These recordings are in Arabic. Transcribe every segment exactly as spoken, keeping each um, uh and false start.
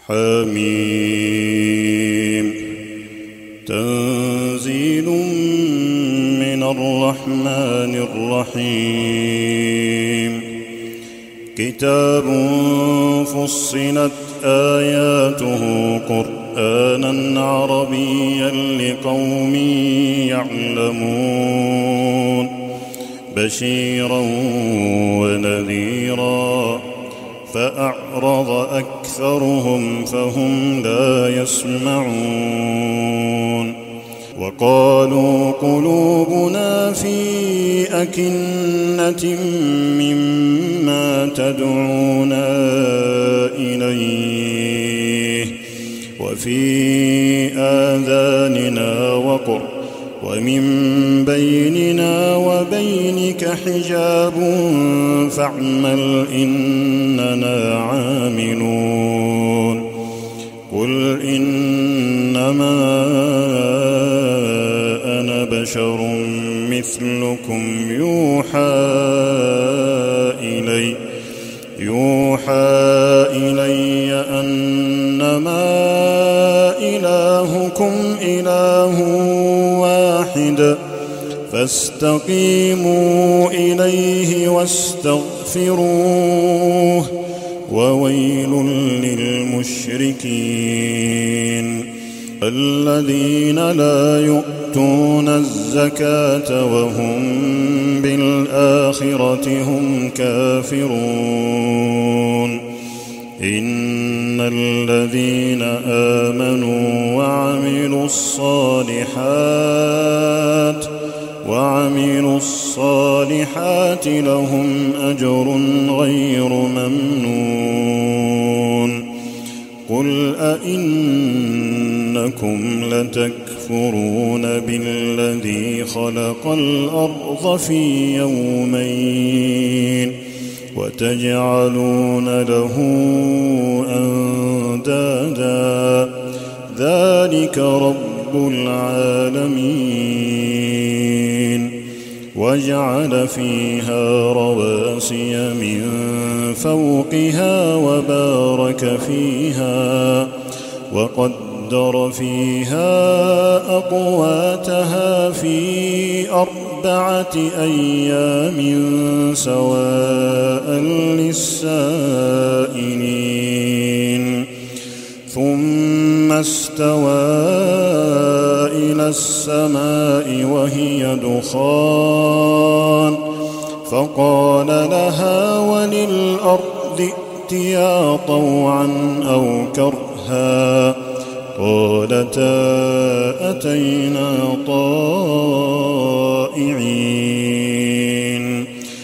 حميم تنزيل من الرحمن الرحيم كتاب فصلت آياته قرآنا عربيا لقوم يعلمون بشيرا ونذيرا فأعرض أكثرهم فهم لا يسمعون وقالوا قلوبنا في أكنة مما تدعونا إليه وفي آذاننا وقر ومن بيننا وبينك حجاب فاعمل إننا عاملون قل إنما أنا بشر مثلكم يوحى إلي يوحى إلي أنما إلهكم إله واحد فاستقيموا إليه واستغفروه وويل للمشركين الذين لا يؤتون الزكاة وهم بالآخرة هم كافرون إن الذين آمنوا وعملوا الصالحات وعملوا الصالحات لهم أجر غير ممنون قل أئنكم لتكفرون بالذي خلق الأرض في يومين وتجعلون له أندادا ذلك رب العالمين وجعل فيها رواسي من فوقها وبارك فيها وقدر فيها أقواتها في أربعة أيام سواء للسائلين ثم استوى إلى السماء وهي دخان فقال لها وللأرض ائتيا طوعا أو كرها قالتا أتينا طائعين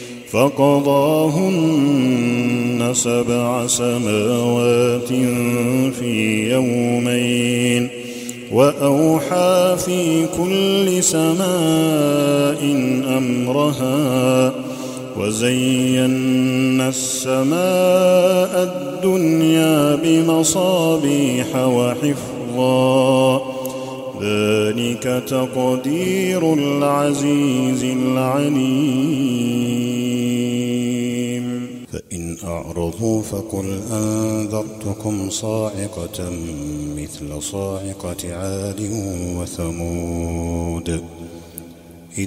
فقضاهن سبع سماوات في يومين وأوحى في كل سماء أمرها وزينا السماء الدنيا بمصابيح وحفظا ذلك تقدير العزيز العليم فإن أعرضوا فقل أنذرتكم صاعقة مثل صاعقة عاد وثمود إذ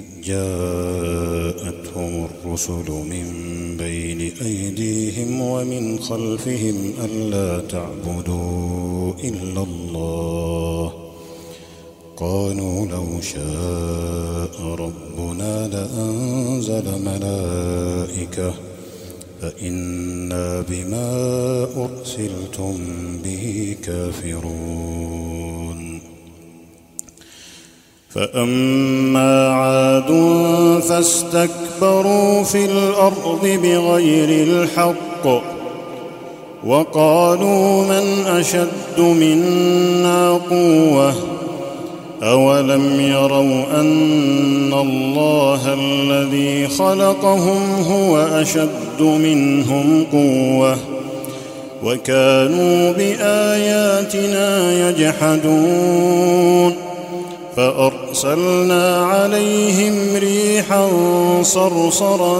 جاءتهم الرسل من بين أيديهم ومن خلفهم ألا تعبدوا إلا الله قالوا لو شاء ربنا لأنزل ملائكة فإنا بما أرسلتم به كافرون فأما عاد فاستكبروا في الأرض بغير الحق وقالوا من أشد منا قوة أولم يروا أن الله الذي خلقهم هو أشد منهم قوة وكانوا بآياتنا يجحدون فأرسلنا عليهم ريحا صرصرا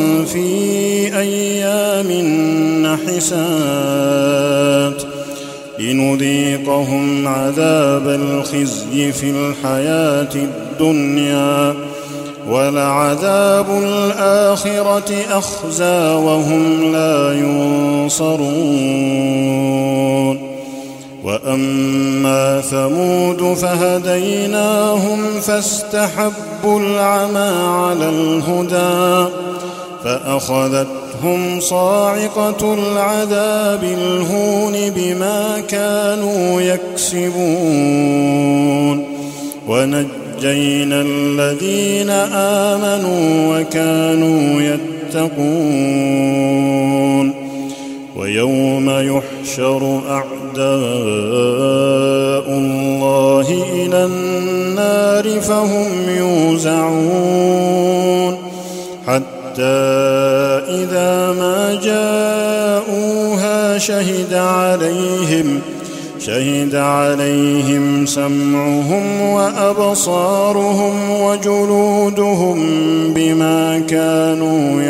في أيام نحسات لنذيقهم عذاب الخزي في الحياة الدنيا ولعذاب الآخرة أخزى وهم لا ينصرون. وأما ثمود فهديناهم فاستحبوا العمى على الهدى فأخذتهم صاعقة العذاب الهون بما كانوا يكسبون ونجينا الذين آمنوا وكانوا يتقون. ويوم يحشر أعداء الله إلى النار فهم يوزعون حتى إذا ما جاءوها شهد عليهم شهد عليهم سمعهم وأبصارهم وجلودهم بما كانوا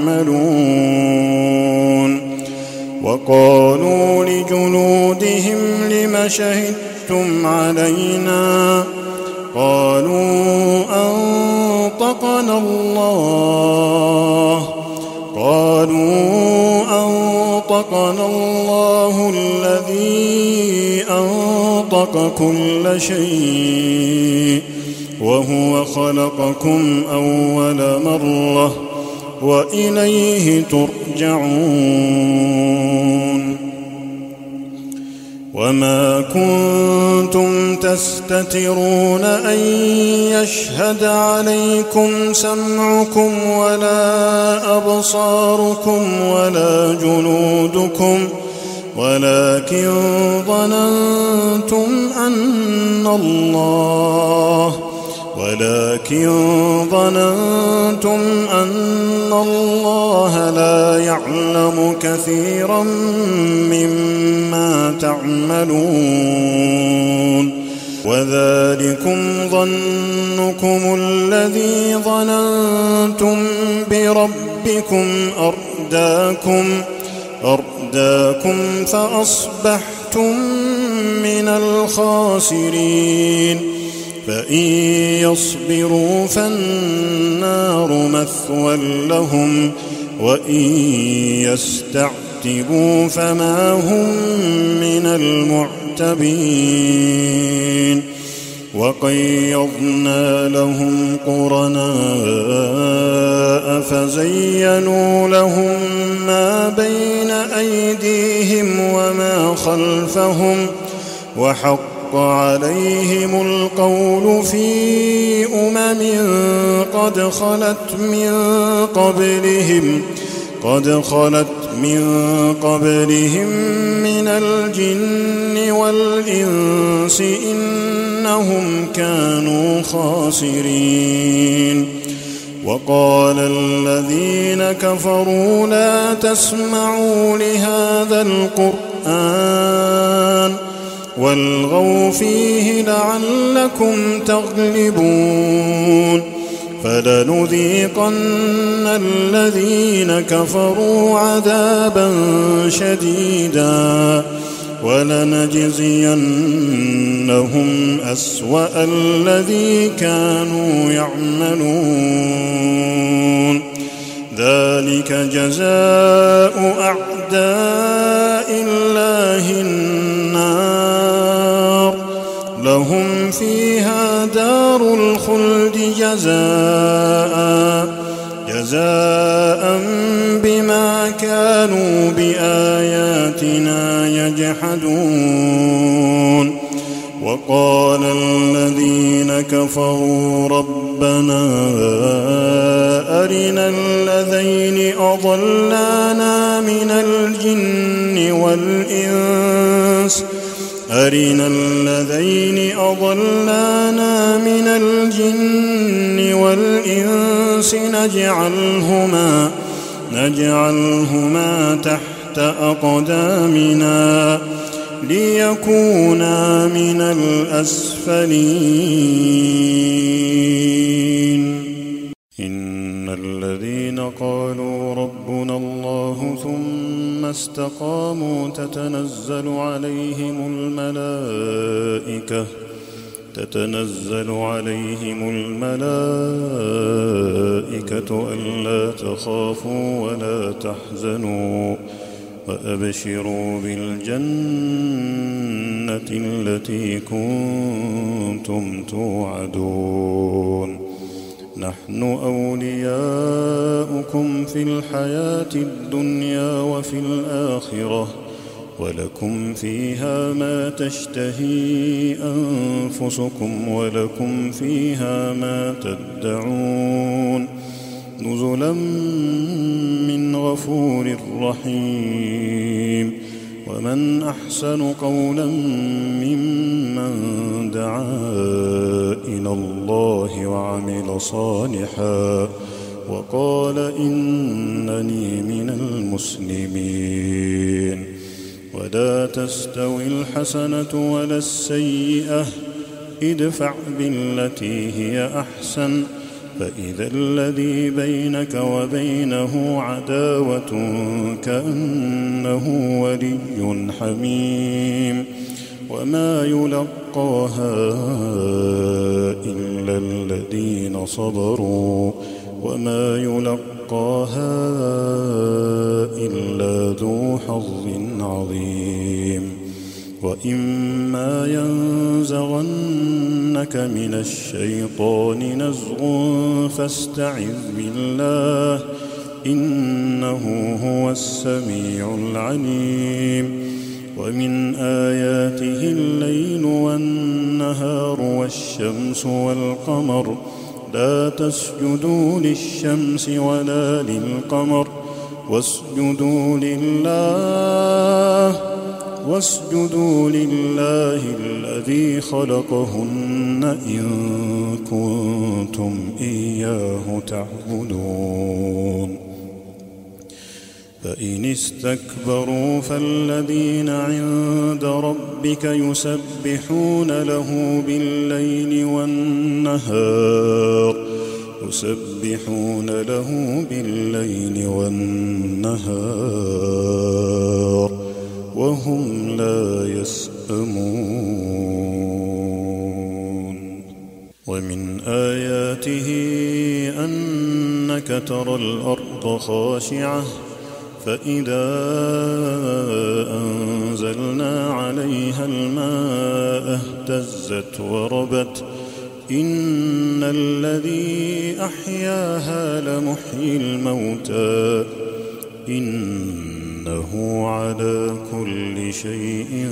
يعملون. وقالوا لجلودهم لم شهدتم علينا قالوا أنطقنا الله قالوا أنطقنا الله الذي أنطق كل شيء وهو خلقكم أول مرة وإليه ترجعون. وما كنتم تستترون أن يشهد عليكم سمعكم ولا أبصاركم ولا جلودكم ولكن ظننتم أن الله ولكن ظننتم أن الله لا يعلم كثيرا مما تعملون. وذلكم ظنكم الذي ظننتم بربكم أرداكم أرداكم فأصبحتم من الخاسرين. فإن يصبروا فالنار مثوى لهم وإن يستعتبوا فما هم من المعتبين. وقيضنا لهم قرناء فزينوا لهم ما بين أيديهم وما خلفهم وحق عليهم القول في أمم قد خلت من قبلهم قد خلت من قبلهم من الجن والإنس إنهم كانوا خاسرين. وقال الذين كفروا لا تسمعوا لهذا القرآن والغوا فيه لعلكم تغلبون. فلنذيقن الذين كفروا عذابا شديدا ولنجزينهم أسوأ الذي كانوا يعملون. ذلك جزاء أعداء الله النار لهم فيها دار الخلد جزاء جزاء بما كانوا بآياتنا يجحدون. وقال الذين كفروا ربنا أرنا الذين أضلانا من الجن والإنس أرنا الذين أضلانا من الجن والإنس نجعلهما نجعلهما تحت أقدامنا ليكونا من الأسفلين. إن الذين قالوا ربنا الله ثم استقاموا تتنزل عليهم الملائكة تتنزل عليهم الملائكة ألا تخافوا ولا تحزنوا وأبشروا بالجنة التي كنتم توعدون نحن أولياؤكم في الحياة الدنيا وفي الآخرة ولكم فيها ما تشتهي أنفسكم ولكم فيها ما تدعون نزلا من غفور رحيم ومن أحسن قولا ممن دعا إلى الله وعمل صالحا وقال إنني من المسلمين ولا تستوي الحسنة ولا السيئة ادفع بالتي هي أحسن فإذا الذي بينك وبينه عداوة كأنه ولي حميم وما يلقاها إلا الذين صبروا وما يلقاها إلا ذو حظ عظيم وإما ينزغنك من الشيطان نزغ فاستعذ بالله إنه هو السميع العليم ومن آياته الليل والنهار والشمس والقمر لا تسجدوا للشمس ولا للقمر واسجدوا لله واسجدوا لله الذي خلقهن إن كنتم إياه تعبدون فإن استكبروا فالذين عند ربك يسبحون له بالليل والنهار يسبحون له بالليل والنهار وهم لا يسأمون ومن آياته أنك ترى الأرض خاشعة فإذا أنزلنا عليها الماء اهتزت وربت إن الذي أحياها لمحيي الموتى إنه على كل شيء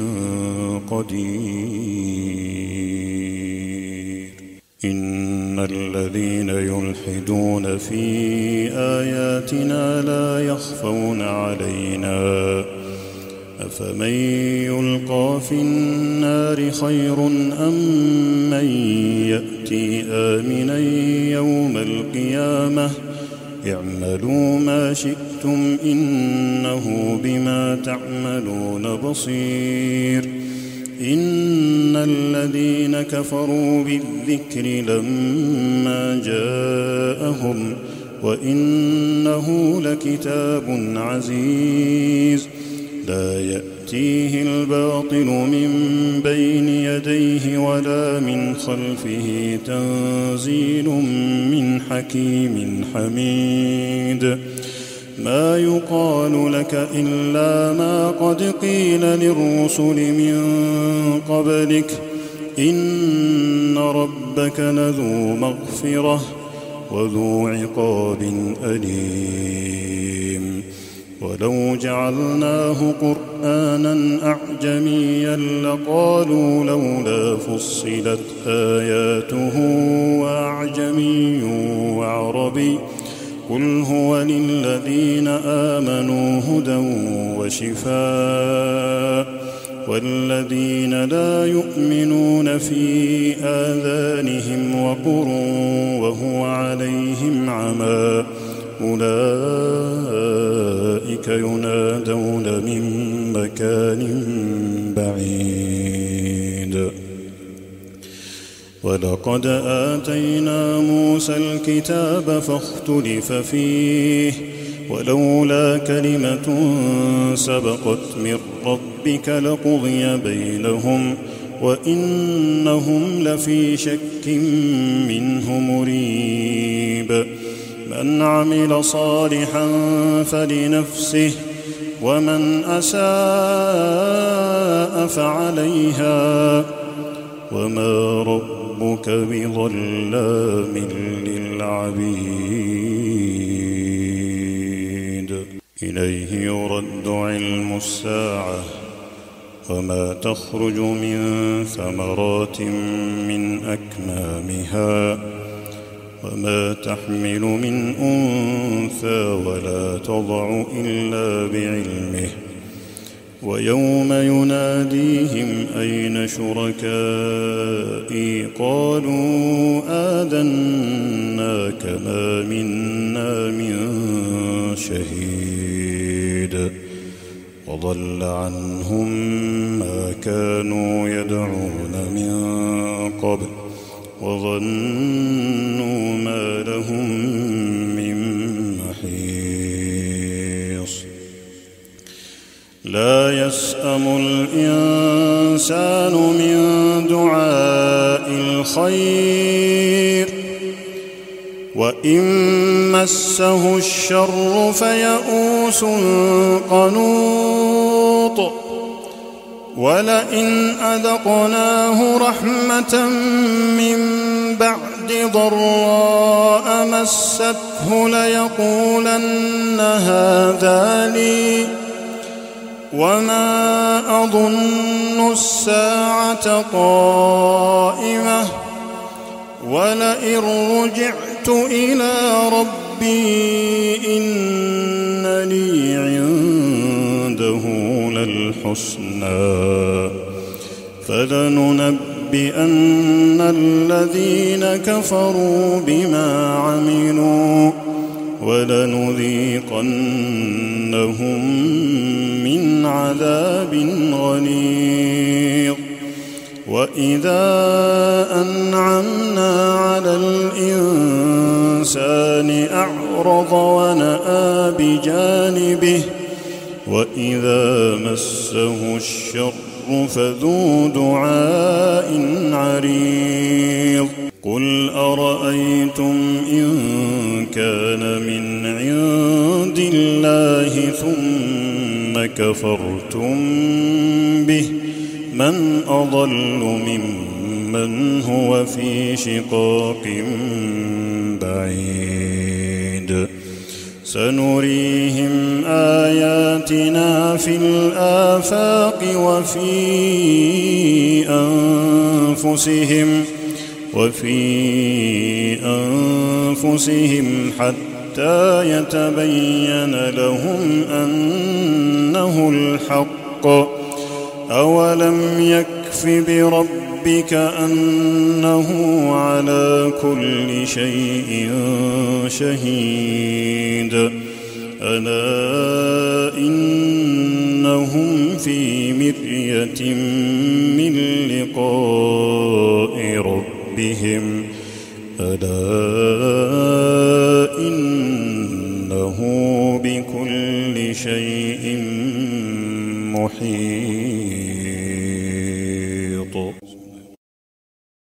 قدير إن الذين يلحدون في آياتنا لا يخفون علينا أفمن يلقى في النار خير أم من يأتي آمنا يوم القيامة اعملوا ما شئتم إنه بما تعملون بصير إن الذين كفروا بالذكر لما جاءهم وإنه لكتاب عزيز لا يأتيه الباطل من بين يديه ولا من خلفه تنزيل من حكيم حميد ما يقال لك إلا ما قد قيل للرسل من قبلك إن ربك لذو مغفرة وذو عقاب أليم ولو جعلناه قرآنا أعجميا لقالوا لولا فصلت آياته وأعجمي وعربي قل هو للذين آمنوا هدى وشفاء والذين لا يؤمنون في آذانهم وقر وهو عليهم عمى أولئك ينادون من مكان بعيد ولقد آتينا موسى الكتاب فاختلف فيه ولولا كلمة سبقت من ربك لقضي بينهم وإنهم لفي شك منه مريب من عمل صالحا فلنفسه ومن أساء فعليها وما ربك بظلام للعبيد إليه يرد علم الساعة وما تخرج من ثمرات من أكمامها وما تحمل من أنثى ولا تضع إلا بعلمه ويوم يناديهم أين شركائي قالوا آذناك ما منا من شهيد وضل عنهم ما كانوا يدعون من قبل وظنوا ما لهم من محيص لا يسأم الإنسان من دعاء الخير وإن مسه الشر فيئوس قنوط ولئن أذقناه رحمة من بعد ضراء مسته ليقولن هذا لي وما أظن الساعة قائمة ولئن رجعت إلى ربي إن لي عنده للحسنى فلننبئن الذين كفروا بما عملوا ولنذيقنهم من عذاب غليظ وإذا أنعمنا على الإنسان أعرض ونأى بجانبه وإذا مسه الشر فذو دعاء عريض قل أرأيتم إن كان من عند الله ثم كفرتم به من أضل ممن هو في شقاق بعيد سنريهم آياتنا في الآفاق وفي أنفسهم وفي أنفسهم حتى يتبين لهم أنه الحق أولم يكف بربك أنه على كل شيء شهيد ألا إنهم في مرية من لقاء ربهم ألا إنه بكل شيء محيط